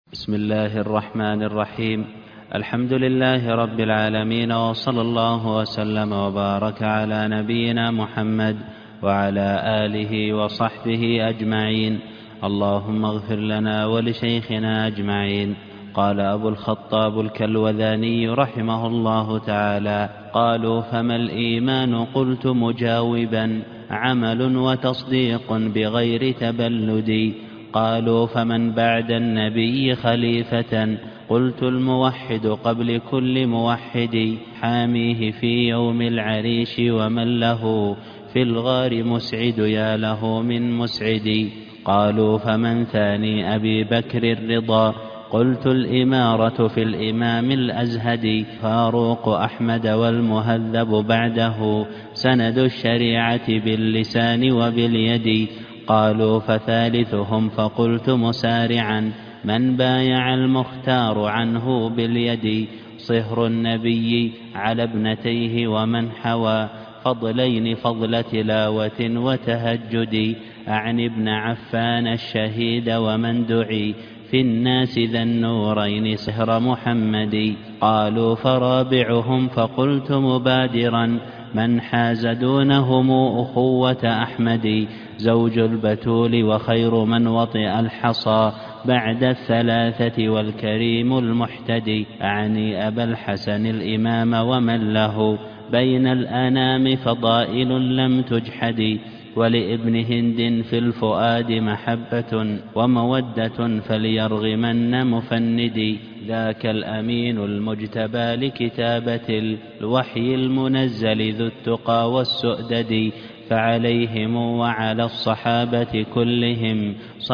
بسم الله الرحمن الرحيم. الحمد لله رب العالمين، وصلى الله وسلم وبارك على نبينا محمد وعلى آله وصحبه أجمعين. اللهم اغفر لنا ولشيخنا أجمعين. قال أبو الخطاب الكلوذاني رحمه الله تعالى: قالوا فما الإيمان؟ قلت مجاوبا: عمل وتصديق بغير تبلد. قالوا فمن بعد النبي خليفة؟ قلت الموحد قبل كل موحد، حاميه في يوم العريش ومن له في الغار مسعد، يا له من مسعد. قالوا فمن ثاني؟ أبي بكر الرضا. قلت الإمارة في الإمام الأزهد، فاروق أحمد والمهذب بعده، سند الشريعة باللسان وباليد. قالوا فثالثهم؟ فقلت مسارعا: من بايع المختار عنه باليد، صهر النبي على ابنتيه، ومن حوى فضلين فضل تلاوة وتهجد، أعني ابن عفان الشهيد، ومن دعي في الناس ذا النورين صهر محمد. قالوا فرابعهم؟ فقلت مبادرا: من حاز دونهم أخوة أحمد، زوج البتول وخير من وطئ الحصى بعد الثلاثة، والكريم المحتدي، أعني أبا الحسن الإمام، ومن له بين الأنام فضائل لم تجحد. ولابن هند في الفؤاد محبة ومودة، فليرغمن مفندي، ذاك الأمين المجتبى لكتابة الوحي المنزل، ذو التقى والسؤدد. فعليهم وعلى الصحابة كلهم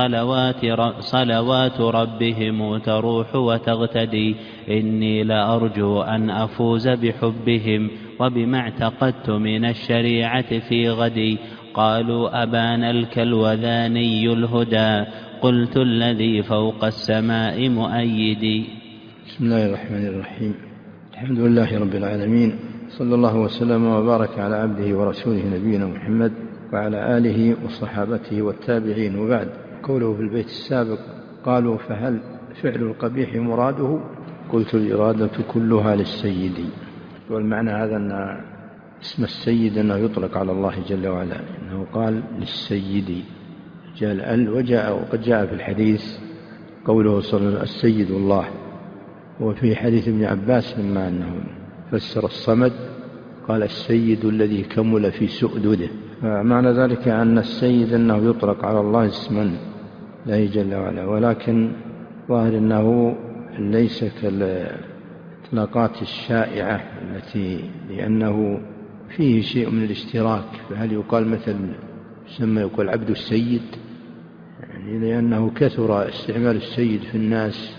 صلوات ربهم تروح وتغتدي، إني لأرجو أن أفوز بحبهم وبما اعتقدت من الشريعة في غدي. قالوا أبان الكلوذاني الهدى. قلت الذي فوق السماء مؤيدي. بسم الله الرحمن الرحيم. الحمد لله رب العالمين، صلى الله وسلم وبارك على عبده ورسوله نبينا محمد وعلى آله وصحابته والتابعين، وبعد. قوله في البيت السابق: قالوا فهل فعل القبيح مراده؟ قلت الإرادة كلها للسيد. والمعنى هذا أن اسم السيد أنه يطلق على الله جل وعلا، إنه قال للسيد، وقد جاء في الحديث قوله صلى الله عليه وسلم: السيد الله. وفي حديث ابن عباس لما أنه فسر الصمد قال: السيد الذي كمل في سؤدده. فمعنى ذلك أن السيد أنه يطلق على الله اسما لا جل وعلا، ولكن ظاهر أنه ليس كالإطلاقات الشائعة لأنه فيه شيء من الاشتراك. فهل يقال مثل يقول عبد السيد؟ يعني لأنه كثر استعمال السيد في الناس،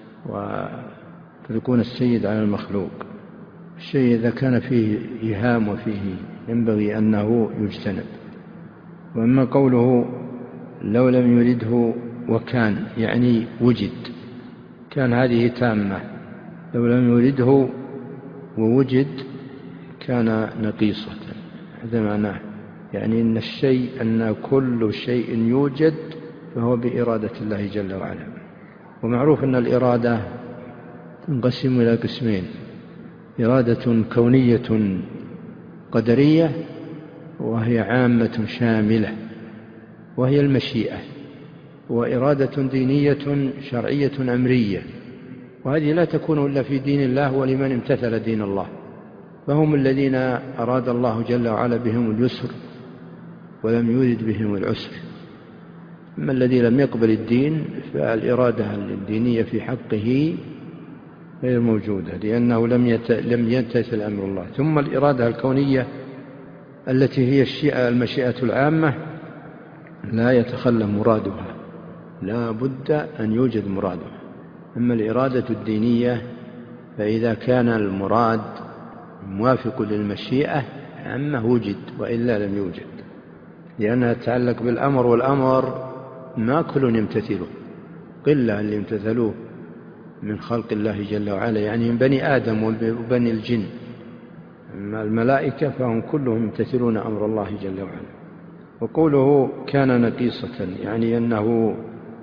فيكون السيد على المخلوق. الشيء إذا كان فيه إيهام وفيه ينبغي أنه يجتنب. وأما قوله لو لم يرده وكان، يعني وجد، كان هذه تامة. لو لم يرده ووجد كان نقيصة، هذا معناه. يعني أن كل شيء يوجد فهو بإرادة الله جل وعلا. ومعروف أن الإرادة تنقسم إلى قسمين: إرادة كونية قدرية، وهي عامة شاملة وهي المشيئة، وإرادة دينية شرعية أمرية، وهذه لا تكون إلا في دين الله ولمن امتثل دين الله، فهم الذين أراد الله جل وعلا بهم اليسر ولم يرد بهم العسر. أما الذي لم يقبل الدين فالإرادة الدينية في حقه غير موجودة، لأنه لم يمتثل أمر الله. ثم الإرادة الكونية التي هي المشيئة العامة لا يتخلى مرادها، لا بد أن يوجد مرادها. أما الإرادة الدينية فإذا كان المراد موافق للمشيئة عامة وجد، وإلا لم يوجد، لأنها تتعلق بالأمر، والأمر ما كل يمتثله، قلة اللي يمتثلوه من خلق الله جل وعلا، يعني من بني آدم وبني الجن. أما الملائكة فهم كلهم يمتثلون أمر الله جل وعلا. وقوله كان نقيصة، يعني أنه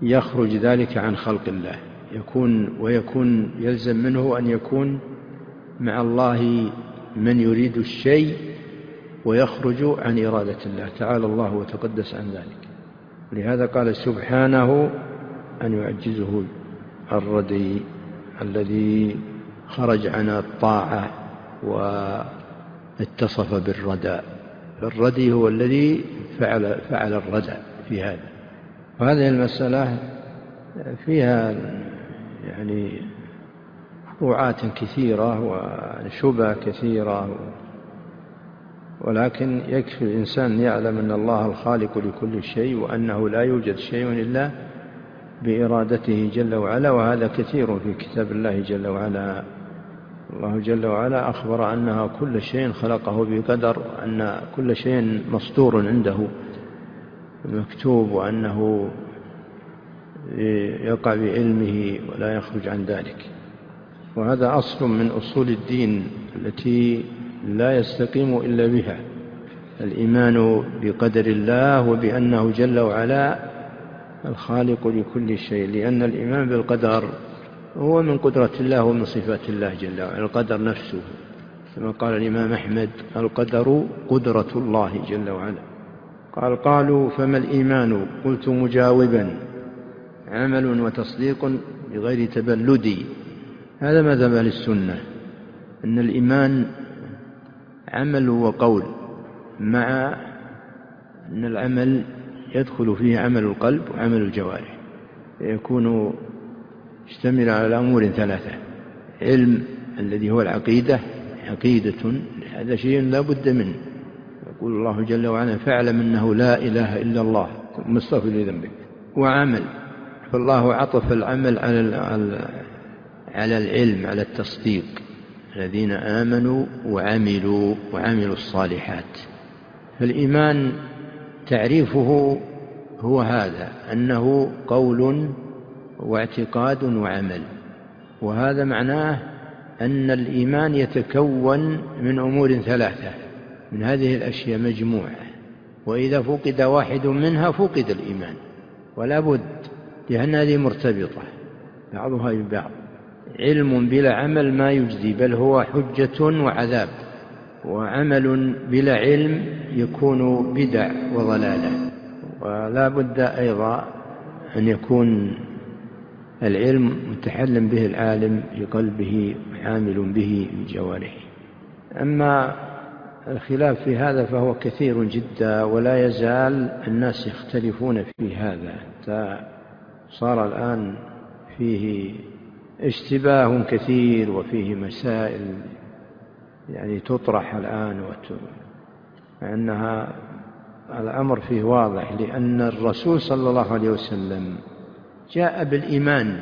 يخرج ذلك عن خلق الله، ويكون يلزم منه أن يكون مع الله من يريد الشيء ويخرج عن إرادة الله، تعالى الله وتقدس عن ذلك. لهذا قال سبحانه أن يعجزه الردي الذي خرج عن الطاعة واتصف بالردى. الردي هو الذي فعل الردى في هذا. وهذه المسألة فيها يعني فروعات كثيرة وشبه كثيرة، ولكن يكفي الإنسان يعلم أن الله الخالق لكل شيء، وأنه لا يوجد شيء إلا بإرادته جل وعلا. وهذا كثير في كتاب الله جل وعلا. الله جل وعلا أخبر أنها كل شيء خلقه بقدر، أن كل شيء مسطور عنده مكتوب، وأنه يقع بعلمه ولا يخرج عن ذلك. وهذا أصل من أصول الدين التي لا يستقيم إلا بها، الإيمان بقدر الله وبأنه جل وعلا الخالق لكل شيء، لأن الإيمان بالقدر هو من قدرة الله ومن صفات الله جل وعلا، القدر نفسه، كما قال الإمام أحمد: القدر قدرة الله جل وعلا. قالوا فما الإيمان؟ قلت مجاوبا: عمل وتصديق بغير تبلد. هذا مذهب أهل السنة، أن الإيمان عمل وقول، مع أن العمل يدخل فيه عمل القلب وعمل الجوارح، يكون يشتمل على أمور ثلاثة: علم الذي هو العقيدة، عقيدة هذا شيء لا بد منه، يقول الله جل وعلا: فاعلم أنه لا إله إلا الله مستغفر لذنبك. وعمل، فالله عطف العمل على العلم، على التصديق، الذين آمنوا وعملوا الصالحات. فالإيمان تعريفه هو هذا، أنه قول واعتقاد وعمل. وهذا معناه أن الإيمان يتكون من أمور ثلاثة، من هذه الأشياء مجموعة، وإذا فقد واحد منها فقد الإيمان، ولا بد، لأن هذه مرتبطة بعضها ببعض. علم بلا عمل ما يجزي، بل هو حجة وعذاب، وعمل بلا علم يكون بدع وضلالة. ولا بد أيضا أن يكون العلم متحلم به العالم في قلبه عامل به بجوارحه. أما الخلاف في هذا فهو كثير جدا، ولا يزال الناس يختلفون في هذا، صار الآن فيه اشتباه كثير، وفيه مسائل يعني تطرح الآن مع أنها الأمر فيه واضح، لأن الرسول صلى الله عليه وسلم جاء بالإيمان،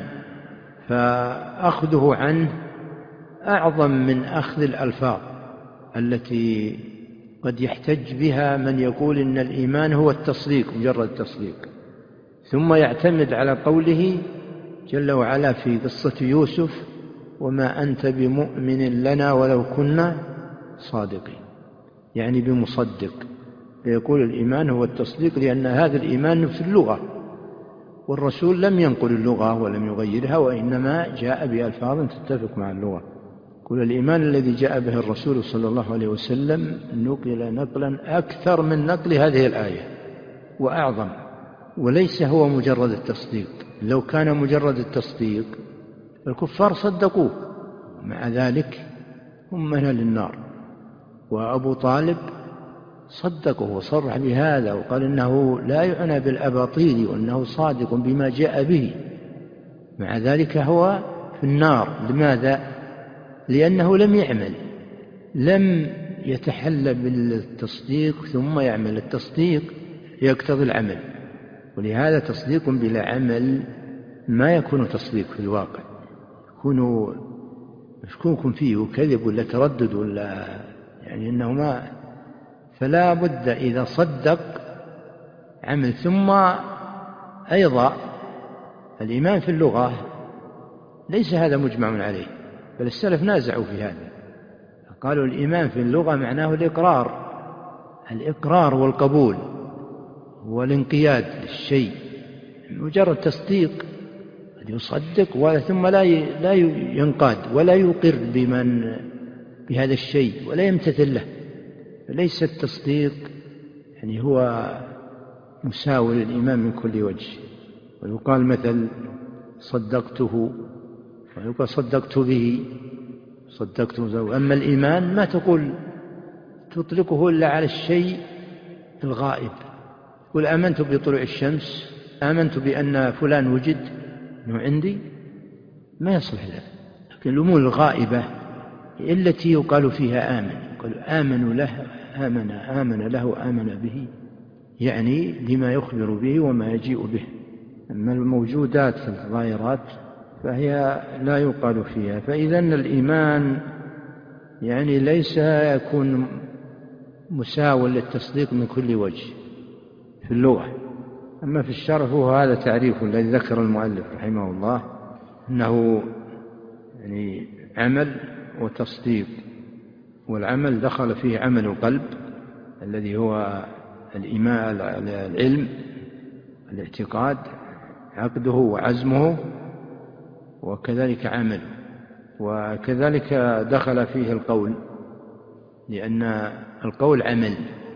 فأخذه عنه أعظم من أخذ الألفاظ التي قد يحتج بها من يقول إن الإيمان هو التصديق، مجرد التصديق، ثم يعتمد على قوله جل وعلا في قصة يوسف: وما أنت بمؤمن لنا ولو كنا صادقين، يعني بمصدق. فيقول الإيمان هو التصديق، لأن هذا الإيمان في اللغة، والرسول لم ينقل اللغة ولم يغيرها، وإنما جاء بألفاظ تتفق مع اللغة. كل الإيمان الذي جاء به الرسول صلى الله عليه وسلم نقل نقلا أكثر من نقل هذه الآية وأعظم، وليس هو مجرد التصديق. لو كان مجرد التصديق الكفار صدقوه، مع ذلك هم من للنار. وأبو طالب صدقه وصرح بهذا، وقال إنه لا يعنى بالأباطيل، وأنه صادق بما جاء به، مع ذلك هو في النار. لماذا؟ لأنه لم يعمل، لم يتحلى بالتصديق ثم يعمل. التصديق يقتضي العمل، ولهذا تصديق بلا عمل ما يكون تصديق في الواقع، يكون مشكوك فيه وكذب ولا تردد ولا يعني إنه ما. فلا بد إذا صدق عمل. ثم أيضا الإيمان في اللغة ليس هذا مجمع عليه، بل السلف نازعوا في هذا، قالوا الإيمان في اللغة معناه الإقرار والقبول والانقياد للشيء، مجرد تصديق، يصدق ثم لا ينقاد ولا يقر بهذا الشيء ولا يمتثل له. ليس التصديق يعني هو مساوي للإيمان من كل وجه. ويقال مثل صدقته، ويقال صدقت به، صدقته. أما الإيمان ما تطلقه إلا على الشيء الغائب. قل آمنت بطلوع الشمس، آمنت بأن فلان وجد أنه عندي، ما يصلح له. لكن الأمور الغائبة التي يقال فيها آمن، قل آمن له آمن به، يعني لما يخبر به وما يجيء به. أما الموجودات الظاهرات فهي لا يقال فيها. فإذن الإيمان يعني ليس يكون مساو للتصديق من كل وجه في اللغة. أما في الشرع هو هذا تعريف الذي ذكر المؤلف رحمه الله، أنه يعني عمل وتصديق. والعمل دخل فيه عمل القلب الذي هو الإيمان، العلم، الاعتقاد، عقده وعزمه، وكذلك عمله. وكذلك دخل فيه القول، لأن القول عمل.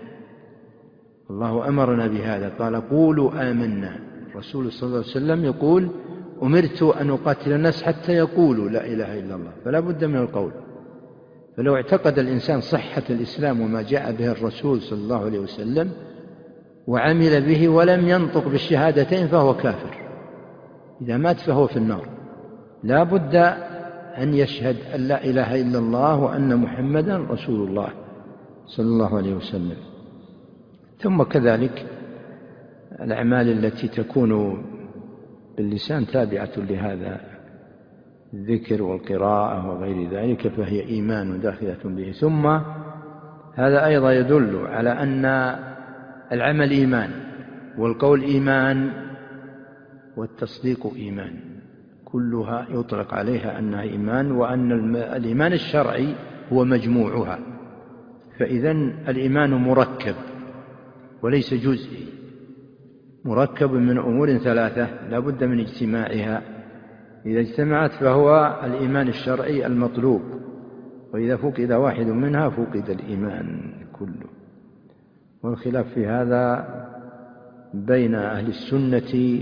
الله أمرنا بهذا، قال قولوا آمنا. الرسول صلى الله عليه وسلم يقول أمرت أن أقاتل الناس حتى يقولوا لا إله إلا الله، فلا بد من القول. فلو اعتقد الإنسان صحة الإسلام وما جاء به الرسول صلى الله عليه وسلم وعمل به ولم ينطق بالشهادتين فهو كافر، إذا مات فهو في النار. لا بد أن يشهد أن لا إله إلا الله وأن محمدا رسول الله صلى الله عليه وسلم. ثم كذلك الأعمال التي تكون باللسان تابعة لهذا، الذكر والقراءة وغير ذلك، فهي إيمان داخلة به. ثم هذا أيضا يدل على أن العمل إيمان، والقول إيمان، والتصديق إيمان، كلها يطلق عليها أنها إيمان، وأن الإيمان الشرعي هو مجموعها. فإذن الإيمان مركب وليس جزئي، مركب من أمور ثلاثة لا بد من اجتماعها. إذا اجتمعت فهو الإيمان الشرعي المطلوب، وإذا فقد واحد منها فقد الإيمان كله. والخلاف في هذا بين أهل السنة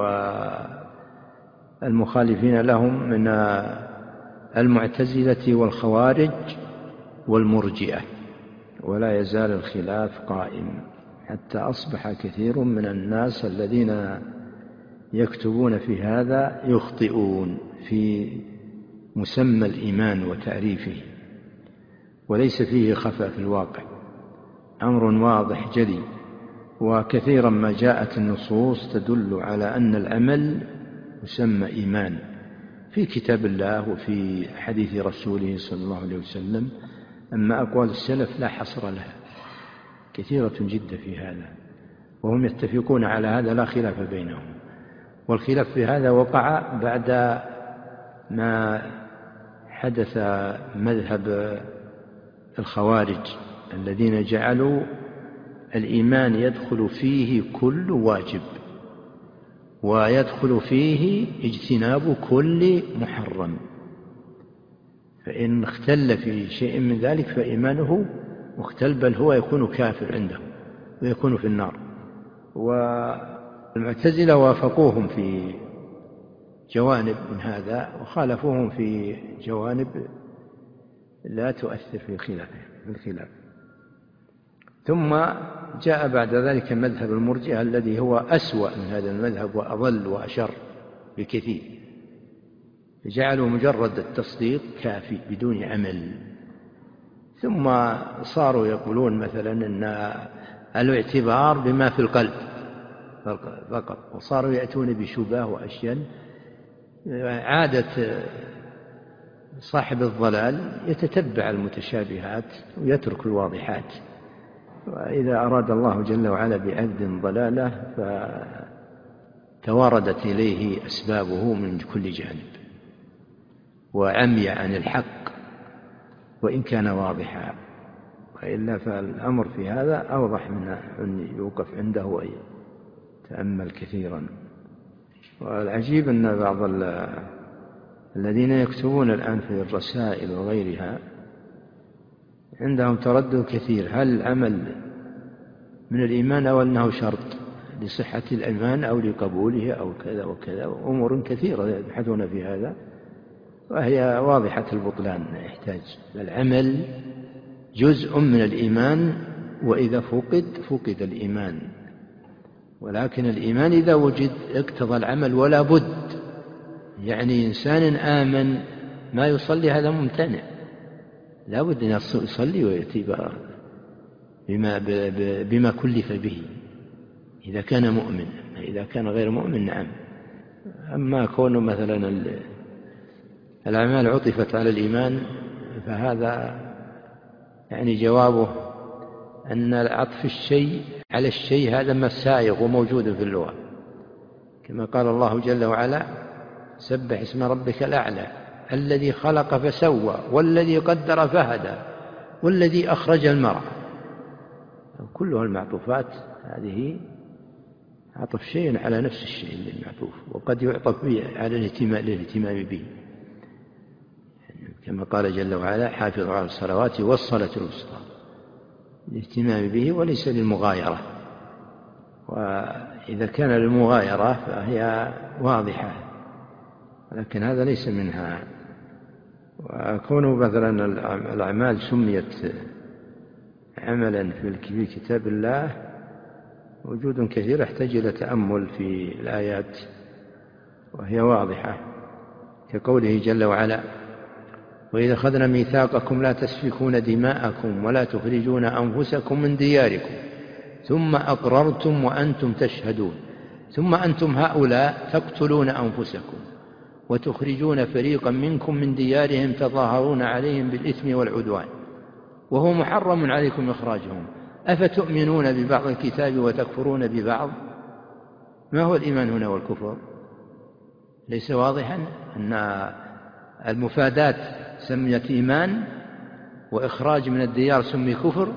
والمخالفين لهم من المعتزلة والخوارج والمرجئة، ولا يزال الخلاف قائم حتى أصبح كثير من الناس الذين يكتبون في هذا يخطئون في مسمى الإيمان وتعريفه، وليس فيه خفاء في الواقع، أمر واضح جلي. وكثيرا ما جاءت النصوص تدل على أن العمل يسمى إيمان في كتاب الله وفي حديث رسوله صلى الله عليه وسلم. أما أقوال السلف لا حصر لها، كثيرة جدا في هذا، وهم يتفقون على هذا لا خلاف بينهم. والخلاف في هذا وقع بعد ما حدث مذهب الخوارج الذين جعلوا الإيمان يدخل فيه كل واجب، ويدخل فيه اجتناب كل محرم، فإن اختل في شيء من ذلك فإيمانه مختل، بل هو يكون كافر عنده ويكون في النار. والمعتزلة وافقوهم في جوانب من هذا وخالفوهم في جوانب لا تؤثر في الخلاف. ثم جاء بعد ذلك مذهب المرجئة الذي هو أسوأ من هذا المذهب وأضل وأشر بكثير، جعلوا مجرد التصديق كافي بدون عمل. ثم صاروا يقولون مثلا أن الاعتبار بما في القلب فقط، وصاروا يأتون بشبهة وأشياء. عادة صاحب الضلال يتتبع المتشابهات ويترك الواضحات، وإذا أراد الله جل وعلا بعبد ضلاله فتواردت إليه أسبابه من كل جانب وعمي عن الحق وإن كان واضحا، وإلا فالأمر في هذا أوضح من أن يوقف عنده ويتأمل كثيرا. والعجيب أن بعض الذين يكتبون الآن في الرسائل وغيرها عندهم تردد كثير، هل العمل من الإيمان أو أنه شرط لصحة الإيمان أو لقبوله أو كذا وكذا، أمور كثيرة يبحثون في هذا وهي واضحة البطلان. يحتاج العمل جزء من الإيمان، وإذا فقد الإيمان، ولكن الإيمان إذا وجد اقتضى العمل ولا بد. يعني إنسان آمن ما يصلي هذا ممتنع، لا بد أن يصلي ويأتي بما كلف به إذا كان مؤمن. إذا كان غير مؤمن نعم. أما كونه مثلا الأعمال عطفت على الإيمان فهذا يعني جوابه أن عطف الشيء على الشيء هذا ما سائغ وموجود في اللغة، كما قال الله جل وعلا: سبح اسم ربك الأعلى الذي خلق فسوى والذي قدر فهدى والذي أخرج المرعى. كلها المعطوفات هذه عطف شيء على نفس الشيء المعطوف، وقد يعطف به على الاهتمام به، كما قال جل وعلا: حافظوا على الصلوات والصلاة الوسطى، الاهتمام به وليس للمغايرة. وإذا كان للمغايرة فهي واضحة، لكن هذا ليس منها. وكونه مثلا الأعمال سميت عملا في كتاب الله وجود كثير يحتاج إلى تأمل في الآيات، وهي واضحة، كقوله جل وعلا: وإذا أخذنا ميثاقكم لا تسفكون دماءكم ولا تخرجون أنفسكم من دياركم ثم أقررتم وأنتم تشهدون ثم أنتم هؤلاء تقتلون أنفسكم وتخرجون فريقا منكم من ديارهم تظاهرون عليهم بالإثم والعدوان وهو محرم عليكم إخراجهم أفتؤمنون ببعض الكتاب وتكفرون ببعض. ما هو الإيمان هنا والكفر؟ ليس واضحا أن المفادات سميت إيمان وإخراج من الديار سمي كفر؟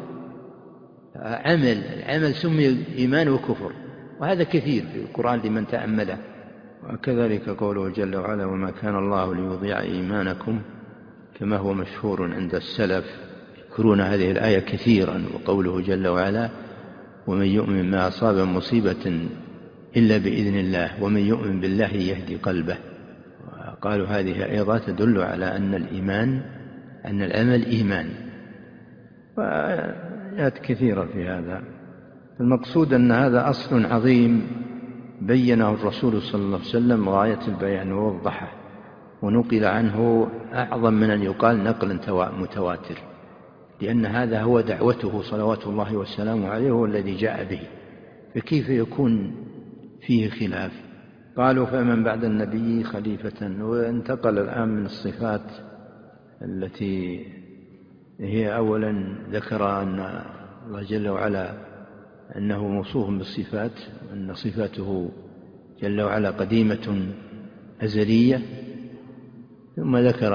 العمل سمي إيمان وكفر، وهذا كثير في القرآن لمن تأمله. وكذلك قوله جل وعلا: وما كان الله ليضيع إيمانكم، كما هو مشهور عند السلف يذكرون هذه الآية كثيرا. وقوله جل وعلا: ومن يؤمن ما أصاب مصيبة إلا بإذن الله ومن يؤمن بالله يهدي قلبه. وقالوا هذه أيضا تدل على أن العمل إيمان، وآيات كثيرة في هذا. المقصود أن هذا أصل عظيم بينه الرسول صلى الله عليه وسلم غاية البيان ووضحه، ونقل عنه أعظم من أن يقال نقلا متواتر، لأن هذا هو دعوته صلوات الله والسلام عليه، هو الذي جاء به، فكيف يكون فيه خلاف؟ قالوا: فمن بعد النبي خليفة. وانتقل الآن من الصفات التي هي أولا ذكر أن الله جل وعلا أنه موصوف بالصفات، وأن صفاته جل وعلا قديمة أزلية، ثم ذكر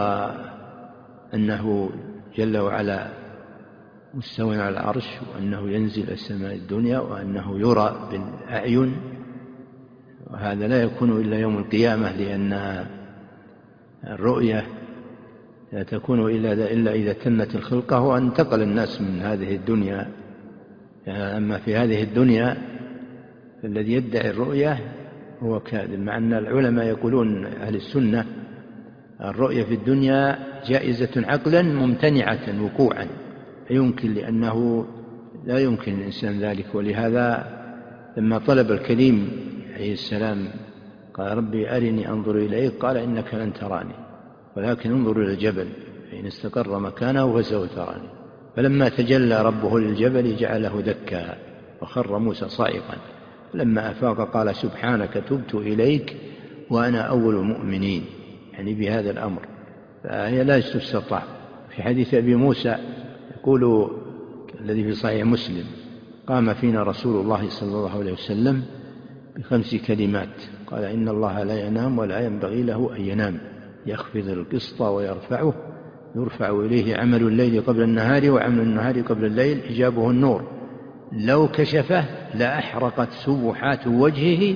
أنه جل وعلا مستوى على العرش، وأنه ينزل السماء الدنيا، وأنه يرى بالأعين، وهذا لا يكون إلا يوم القيامة، لأن الرؤية لا تكون إلا إذا تمت الخلقة وانتقل الناس من هذه الدنيا. أما في هذه الدنيا الذي يدعي الرؤية هو كاذب، مع أن العلماء يقولون أهل السنة الرؤية في الدنيا جائزة عقلا ممتنعة وقوعا، يمكن، لأنه لا يمكن الإنسان ذلك. ولهذا لما طلب الكليم عليه السلام قال: ربي أرني أنظر إليك، قال: إنك لن تراني ولكن انظر إلى الجبل فإن استقر مكانه فسوف تراني. فلما تجلى ربه للجبل جعله دكا وخر موسى صائقا، لما أفاق قال: سبحانك تبت إليك وأنا أول المؤمنين، يعني بهذا الأمر، فهي لا تستطاع. في حديث أبي موسى يقول الذي في صحيح مسلم: قام فينا رسول الله صلى الله عليه وسلم ب5 كلمات، قال: إن الله لا ينام ولا ينبغي له أن ينام، يخفض القسط ويرفعه، يرفع إليه عمل الليل قبل النهار وعمل النهار قبل الليل، حجابه النور، لو كشفه لأحرقت سبحات وجهه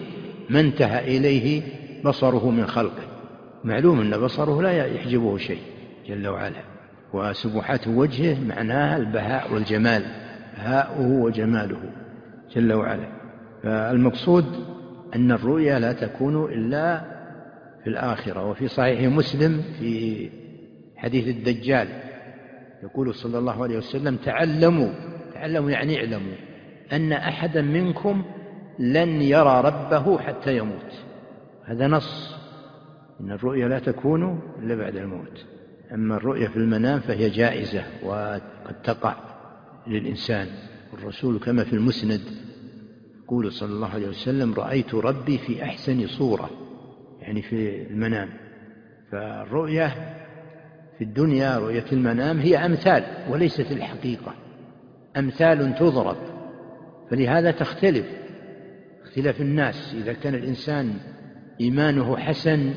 ما انتهى إليه بصره من خلقه. معلوم أن بصره لا يحجبه شيء جل وعلا، وسبحات وجهه معناها البهاء والجمال، بهاؤه وجماله جل وعلا. فالمقصود أن الرؤيا لا تكون إلا في الآخرة. وفي صحيح مسلم في حديث الدجال يقول صلى الله عليه وسلم: تعلموا يعني اعلموا أن أحدا منكم لن يرى ربه حتى يموت. هذا نص إن الرؤيا لا تكون إلا بعد الموت. أما الرؤيا في المنام فهي جائزة وقد تقع للإنسان. الرسول كما في المسند يقول صلى الله عليه وسلم: رأيت ربي في أحسن صورة، يعني في المنام. فالرؤيا في الدنيا، رؤية المنام، هي أمثال وليست الحقيقة، أمثال تضرب. فلهذا تختلف اختلاف الناس. إذا كان الإنسان إيمانه حسن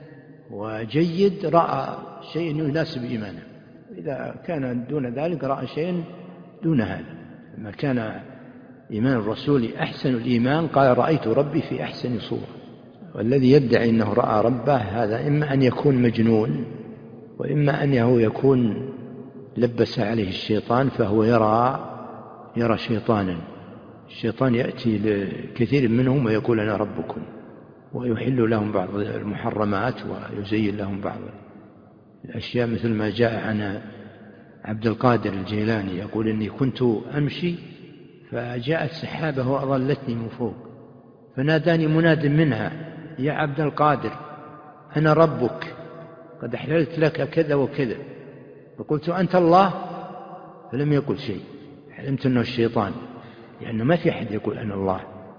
وجيد رأى شيء يناسب إيمانه، إذا كان دون ذلك رأى شيء دون هذا. لما كان إيمان الرسول أحسن الإيمان قال: رأيت ربي في أحسن صورة. والذي يدعي أنه رأى ربه هذا إما أن يكون مجنون، وإما أن يكون لبس عليه الشيطان فهو يرى شيطانا. الشيطان يأتي لكثير منهم ويقول: أنا ربكم، ويحل لهم بعض المحرمات ويزين لهم بعض الأشياء، مثل ما جاء عن عبد القادر الجيلاني يقول: إني كنت أمشي فجاءت سحابة وأظلتني من فوق، فناداني مناد منها: يا عبد القادر أنا ربك، قد أحللت لك كذا وكذا. فقلت: أنت الله؟ فلم يقل شيء، علمت أنه الشيطان، لأنه ما في أحد يقول أنا الله.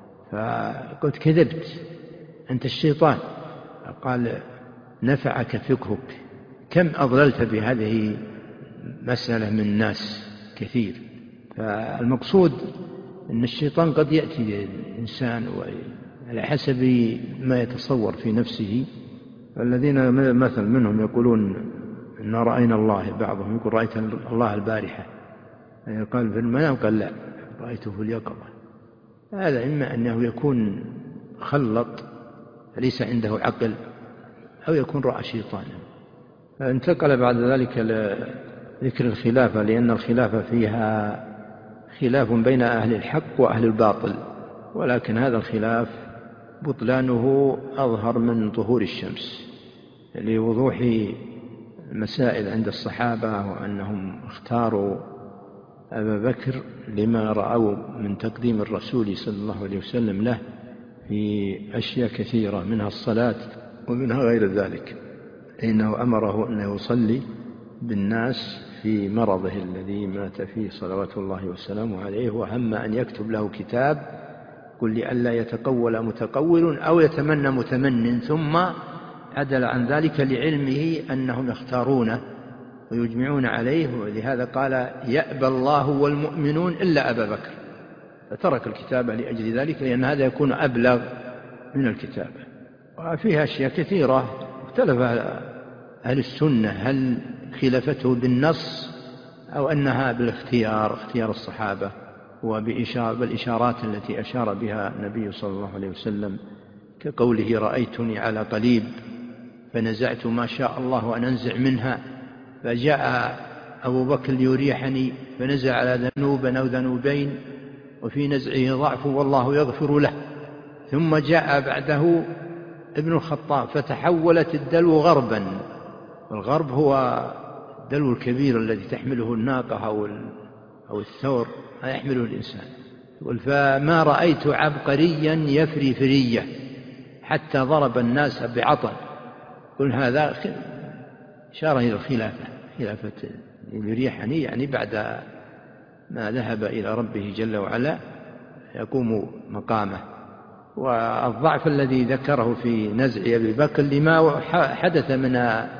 فقلت: كذبت، أنت الشيطان. فقال: نفعك فقهك، كم أضللت بهذه مسألة من الناس كثير. فالمقصود أن الشيطان قد يأتي للإنسان على حسب ما يتصور في نفسه. الذين مثل منهم يقولون إن رأينا الله، بعضهم يقول: رأيت الله البارحة، يعني قال في المنام، قال: لا، رأيته في اليقظة. هذا إما أنه يكون خلط فليس عنده عقل، أو يكون رأى شيطانا. فانتقل بعد ذلك لذكر الخلافة، لأن الخلافة فيها خلاف بين أهل الحق وأهل الباطل، ولكن هذا الخلاف بطلانه أظهر من ظهور الشمس، لوضوح المسائل عند الصحابة، وأنهم اختاروا أبا بكر لما رأوا من تقديم الرسول صلى الله عليه وسلم له في أشياء كثيرة، منها الصلاة ومنها غير ذلك، إنه أمره أن يصلي بالناس في مرضه الذي مات فيه صلوات الله وسلامه عليه، وهم أن يكتب له كتاب: قل لئلا يتقول متقول أو يتمنى متمن، ثم عدل عن ذلك لعلمه أنهم يختارونه ويجمعون عليه. ولهذا قال: يأبى الله والمؤمنون إلا أبا بكر. فترك الكتابة لأجل ذلك، لأن هذا يكون أبلغ من الكتابة. وفيها أشياء كثيرة اختلف أهل السنة هل خلافته بالنص أو أنها بالاختيار، اختيار الصحابة بالإشارات التي أشار بها النبي صلى الله عليه وسلم، كقوله: رأيتني على قليب فنزعت ما شاء الله أن أنزع منها، فجاء أبو بكر ليريحني فنزع على ذنوبا أو ذنوبين، وفي نزعه ضعف والله يغفر له. ثم جاء بعده ابن الخطاب فتحولت الدلو غربا، والغرب هو الدلو الكبير الذي تحمله الناقة أو الثور، ما يحمله الإنسان. فما رأيت عبقريا يفري فرية حتى ضرب الناس بعطل. قل هذا إشارة إلى الخلافة، خلافة يريحني، يعني بعد ما ذهب إلى ربه جل وعلا يقوم مقامه. والضعف الذي ذكره في نزع أبي بكر لما حدث من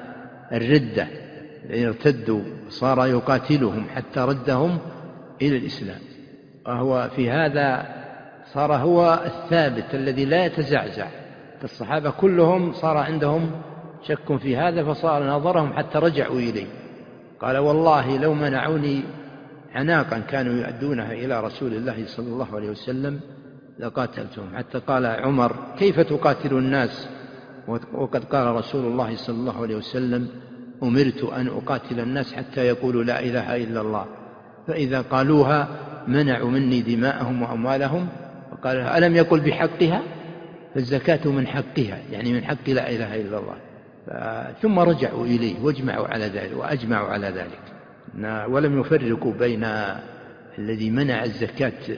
الردة، ارتدوا صار يقاتلهم حتى ردهم إلى الإسلام، وهو في هذا صار هو الثابت الذي لا يتزعزع. الصحابة كلهم صار عندهم شك في هذا، فصار نظرهم حتى رجعوا إليه. قال: والله لو منعوني عناقا كانوا يؤدونها إلى رسول الله صلى الله عليه وسلم لقاتلتهم. حتى قال عمر: كيف تقاتل الناس وقد قال رسول الله صلى الله عليه وسلم: أمرت أن أقاتل الناس حتى يقولوا لا إله إلا الله، فإذا قالوها منعوا مني دماءهم وأموالهم. وقال: ألم يقل بحقها؟ فالزكاة من حقها، يعني من حق لا إله إلا الله. ثم رجعوا إليه وأجمعوا على ذلك، ولم يفرقوا بين الذي منع الزكاة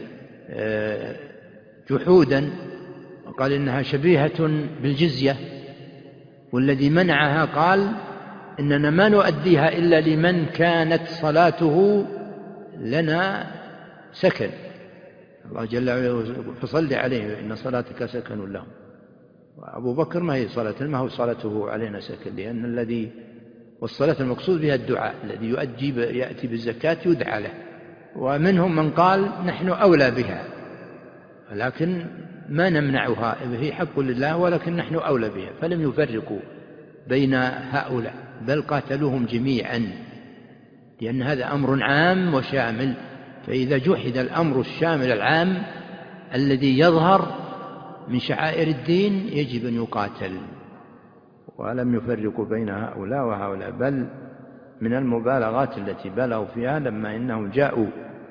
جحودا وقال إنها شبيهة بالجزية، والذي منعها قال إننا ما نؤديها إلا لمن كانت صلاته لنا سكن. الله جل وعلا فصل عليه إن صلاتك سكن لهم. وأبو بكر ما هو صلاته علينا سكن، لأن والصلاة المقصود بها الدعاء، الذي يأتي بالزكاة يدعى له. ومنهم من قال نحن أولى بها، ولكن ما نمنعها، هي حق لله ولكن نحن أولى بها. فلم يفرقوا بين هؤلاء بل قاتلوهم جميعا، لأن هذا أمر عام وشامل. فإذا جحد الأمر الشامل العام الذي يظهر من شعائر الدين يجب أن يقاتل. ولم يفرقوا بين هؤلاء وهؤلاء، بل من المبالغات التي بالغوا فيها لما إنهم جاءوا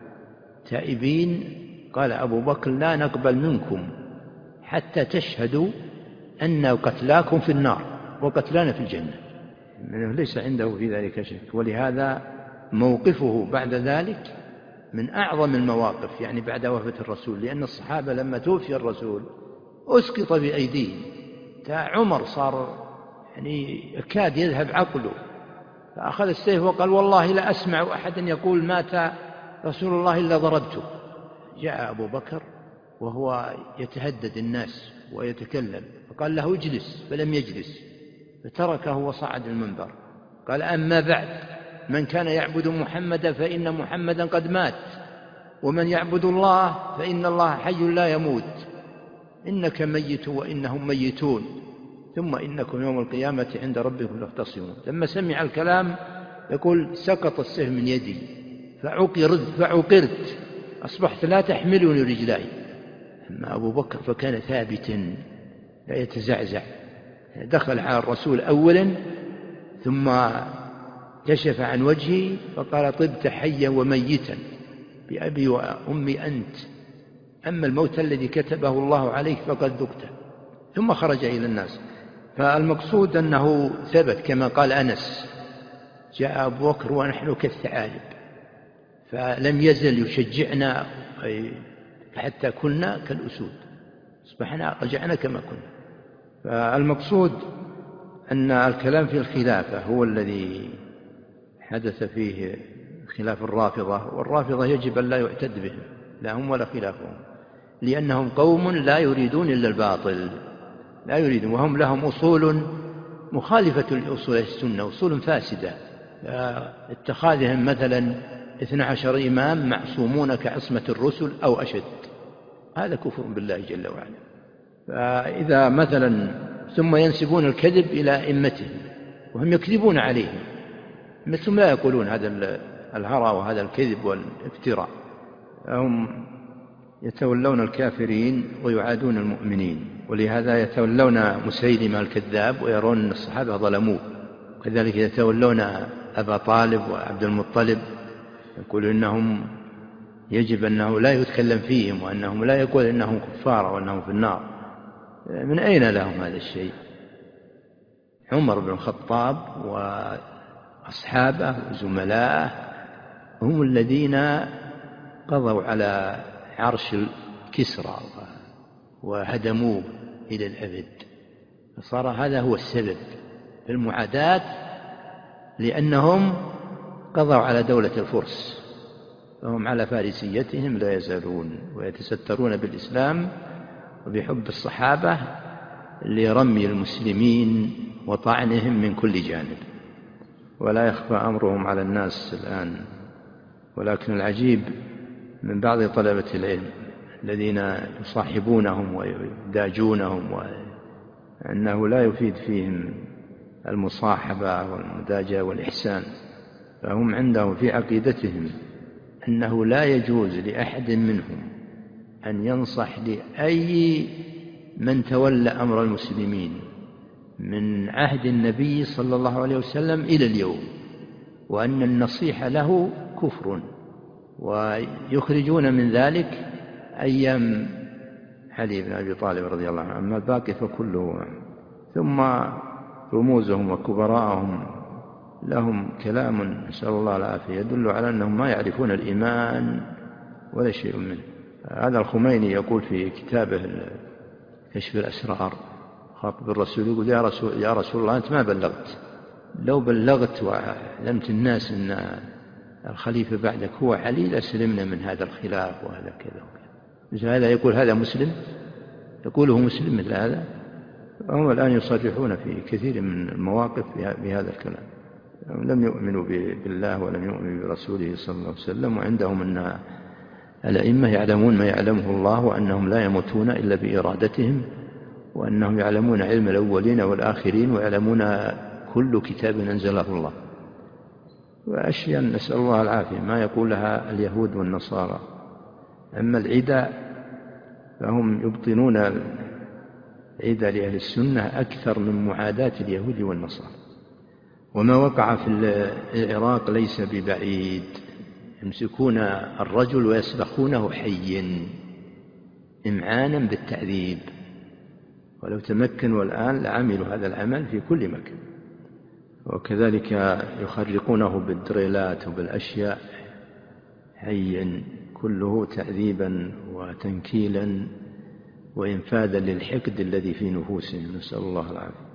تائبين قال أبو بكر: لا نقبل منكم حتى تشهدوا أن قتلاكم في النار وقتلانا في الجنة. ليس عنده في ذلك شك. ولهذا موقفه بعد ذلك من أعظم المواقف، يعني بعد وفاة الرسول، لأن الصحابة لما توفي الرسول أسقط بأيديهم. عمر صار يعني يكاد يذهب عقله، فأخذ السيف وقال: والله لا أسمع أحدا يقول مات رسول الله إلا ضربته. جاء أبو بكر وهو يتهدد الناس ويتكلم، فقال له: اجلس، فلم يجلس، فتركه وصعد المنبر. قال: أما بعد، من كان يعبد محمدا فإن محمدا قد مات، ومن يعبد الله فإن الله حي لا يموت، إنك ميت وإنهم ميتون، ثم إنكم يوم القيامة عند ربكم تختصمون. لما سمع الكلام يقول: سقط السهم من يدي فعقرت، أصبحت لا تحملني رجلاي. أما أبو بكر فكان ثابتا لا يتزعزع، دخل على الرسول أولا ثم كشف عن وجهه فقال: طبت حيا وميتا بأبي وأمي أنت، أما الموت الذي كتبه الله عليك فقد ذقته. ثم خرج إلى الناس. فالمقصود أنه ثبت كما قال أنس: جاء أبو بكر ونحن كالثعالب، فلم يزل يشجعنا حتى كنا كالأسود، أصبحنا رجعنا كما كنا. فالمقصود أن الكلام في الخلافة هو الذي حدث فيه خلاف الرافضة، والرافضة يجب أن لا يعتد بهم، لا هم ولا خلافهم، لأنهم قوم لا يريدون إلا الباطل، لا يريدون، وهم لهم أصول مخالفة لأصول السنة، أصول فاسدة، اتخاذهم مثلا 12 إمام معصومون كعصمة الرسل أو أشد، هذا كفر بالله جل وعلا. فإذا مثلا ثم ينسبون الكذب إلى أئمتهم وهم يكذبون عليهم، مثلهم لا يقولون هذا الهرى وهذا الكذب والافتراء. هم يتولون الكافرين ويعادون المؤمنين، ولهذا يتولون مسيلمة الكذاب ويرون أن الصحابة ظلموه. كذلك يتولون أبا طالب وعبد المطلب، يقولون إنهم يجب أنه لا يتكلم فيهم، وأنهم لا يقول إنهم كفار وأنهم في النار. من أين لهم هذا الشيء؟ عمر بن الخطاب وأصحابه وزملائه هم الذين قضوا على عرش كسرى وهدموه إلى الأبد، فصار هذا هو السبب في المعاداة، لأنهم قضوا على دولة الفرس، فهم على فارسيتهم لا يزالون، ويتسترون بالإسلام وبحب الصحابة لرمي المسلمين وطعنهم من كل جانب، ولا يخفى أمرهم على الناس الآن. ولكن العجيب من بعض طلبة العلم الذين يصاحبونهم ويداجونهم أنه لا يفيد فيهم المصاحبة والمداجة والإحسان، فهم عندهم في عقيدتهم أنه لا يجوز لأحد منهم أن ينصح لأي من تولى أمر المسلمين من عهد النبي صلى الله عليه وسلم إلى اليوم، وأن النصيحة له كفر، ويخرجون من ذلك أيام علي بن أبي طالب رضي الله عنه، أما الباقي فكله. ثم رموزهم وكبراءهم لهم كلام نسأل الله العافية يدل على أنهم ما يعرفون الإيمان ولا شيء منه. هذا الخميني يقول في كتابه كشف الأسرار خاطب الرسول، يقول يا رسول الله أنت ما بلغت، لو بلغت وعلمت الناس أن الخليفة بعدك هو علي لسلمنا من هذا الخلاف وهذا كذا وكذا. مثل هذا يقول هذا مسلم، يقوله مسلم مثل هذا. هم الآن يصرحون في كثير من المواقف بهذا الكلام، لم يؤمنوا بالله ولم يؤمنوا برسوله صلى الله عليه وسلم، وعندهم أن الأئمة يعلمون ما يعلمه الله، وأنهم لا يموتون إلا بإرادتهم، وأنهم يعلمون علم الأولين والآخرين، ويعلمون كل كتاب أنزله الله، وأشياء نسأل الله العافية ما يقولها اليهود والنصارى. أما العدى فهم يبطنون العدى لأهل السنة أكثر من معاداة اليهود والنصارى. وما وقع في العراق ليس ببعيد، يمسكون الرجل ويسلخونه حيا إمعانا بالتعذيب، ولو تمكنوا الآن لعملوا هذا العمل في كل مكان. وكذلك يخرقونه بالدريلات وبالأشياء حيا، كله تعذيبا وتنكيلا وإنفاذا للحقد الذي في نفوسهم، نسأل الله العافية.